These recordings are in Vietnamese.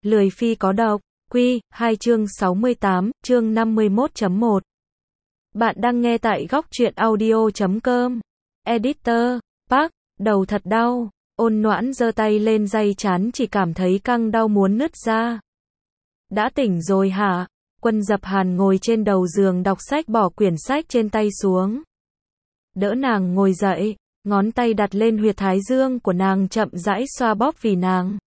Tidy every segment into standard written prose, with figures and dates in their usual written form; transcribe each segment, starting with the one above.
Lười phi có độc, Quy, 2 chương 68, chương 51.1. Bạn đang nghe tại góc truyện audio.com. Editor, Park, đầu thật đau. Ôn Noãn giơ tay lên day trán chỉ cảm thấy căng đau muốn nứt ra. Đã tỉnh rồi hả? Quân Dập Hàn ngồi trên đầu giường đọc sách bỏ quyển sách trên tay xuống. Đỡ nàng ngồi dậy, ngón tay đặt lên huyệt thái dương của nàng chậm rãi xoa bóp vì nàng.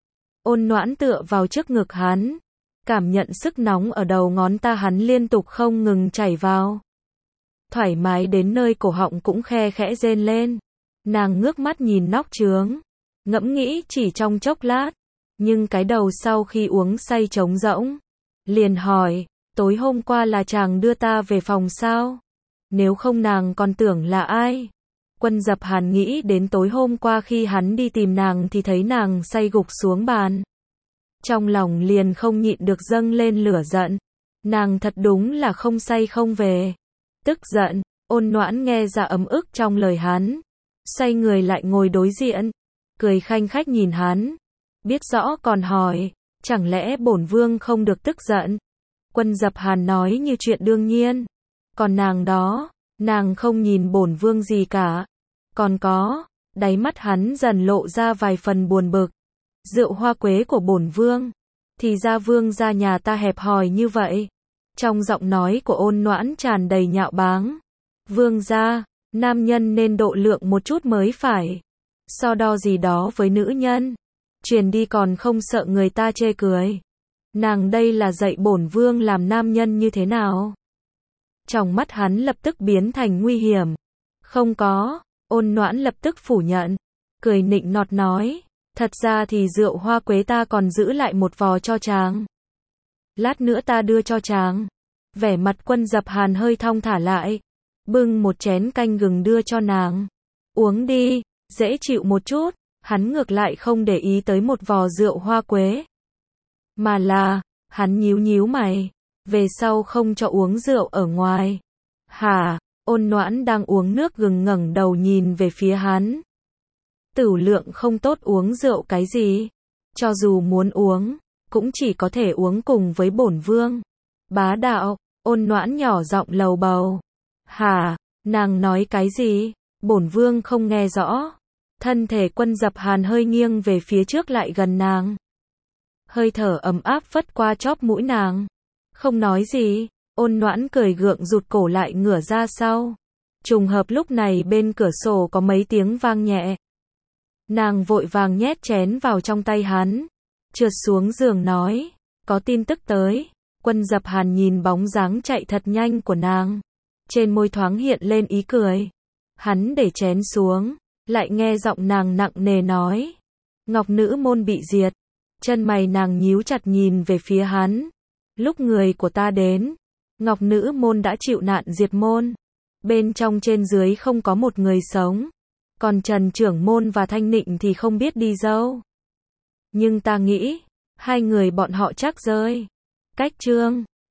Ôn Noãn tựa vào trước ngực hắn, cảm nhận sức nóng ở đầu ngón ta hắn liên tục không ngừng chảy vào. Thoải mái đến nơi cổ họng cũng khe khẽ rên lên. Nàng ngước mắt nhìn nóc trướng, ngẫm nghĩ chỉ trong chốc lát, nhưng cái đầu sau khi uống say trống rỗng, liền hỏi, tối hôm qua là chàng đưa ta về phòng sao? Nếu không nàng còn tưởng là ai? Quân Dập Hàn nghĩ đến tối hôm qua khi hắn đi tìm nàng thì thấy nàng say gục xuống bàn. Trong lòng liền không nhịn được dâng lên lửa giận. Nàng thật đúng là không say không về. Tức giận, Ôn Noãn nghe ra ấm ức trong lời hắn. Xoay người lại ngồi đối diện, cười khanh khách nhìn hắn. Biết rõ còn hỏi, chẳng lẽ bổn vương không được tức giận? Quân Dập Hàn nói như chuyện đương nhiên. Còn nàng đó, nàng không nhìn bổn vương gì cả. Còn có, đáy mắt hắn dần lộ ra vài phần buồn bực. Rượu hoa quế của bổn vương, thì ra vương gia nhà ta hẹp hòi như vậy. Trong giọng nói của Ôn Noãn tràn đầy nhạo báng. Vương gia, nam nhân nên độ lượng một chút mới phải. So đo gì đó với nữ nhân, truyền đi còn không sợ người ta chê cười. Nàng đây là dạy bổn vương làm nam nhân như thế nào? Trong mắt hắn lập tức biến thành nguy hiểm. Không có, Ôn Noãn lập tức phủ nhận, cười nịnh nọt nói, thật ra thì rượu hoa quế ta còn giữ lại một vò cho chàng. Lát nữa ta đưa cho chàng. Vẻ mặt Quân Dập Hàn hơi thong thả lại, bưng một chén canh gừng đưa cho nàng. Uống đi, dễ chịu một chút. Hắn ngược lại không để ý tới một vò rượu hoa quế. Mà là, hắn nhíu nhíu mày, về sau không cho uống rượu ở ngoài. Hả? Ôn Noãn đang uống nước gừng ngẩng đầu nhìn về phía hắn. Tửu lượng không tốt uống rượu cái gì? Cho dù muốn uống, cũng chỉ có thể uống cùng với bổn vương. Bá đạo, Ôn Noãn nhỏ giọng lầu bầu. Hả? Nàng nói cái gì? Bổn vương không nghe rõ. Thân thể Quân Dập Hàn hơi nghiêng về phía trước lại gần nàng. Hơi thở ấm áp phất qua chóp mũi nàng. Không nói gì, Ôn Noãn cười gượng rụt cổ lại ngửa ra sau. Trùng hợp lúc này bên cửa sổ có mấy tiếng vang nhẹ. Nàng vội vàng nhét chén vào trong tay hắn. Trượt xuống giường nói, có tin tức tới. Quân Dập Hàn nhìn bóng dáng chạy thật nhanh của nàng. Trên môi thoáng hiện lên ý cười. Hắn để chén xuống, lại nghe giọng nàng nặng nề nói. Ngọc Nữ Môn bị diệt. Chân mày nàng nhíu chặt nhìn về phía hắn. Lúc người của ta đến, Ngọc Nữ Môn đã chịu nạn diệt môn. Bên trong trên dưới không có một người sống. Còn Trần trưởng môn và Thanh Nịnh thì không biết đi đâu. Nhưng ta nghĩ, hai người bọn họ chắc rơi. Cách chương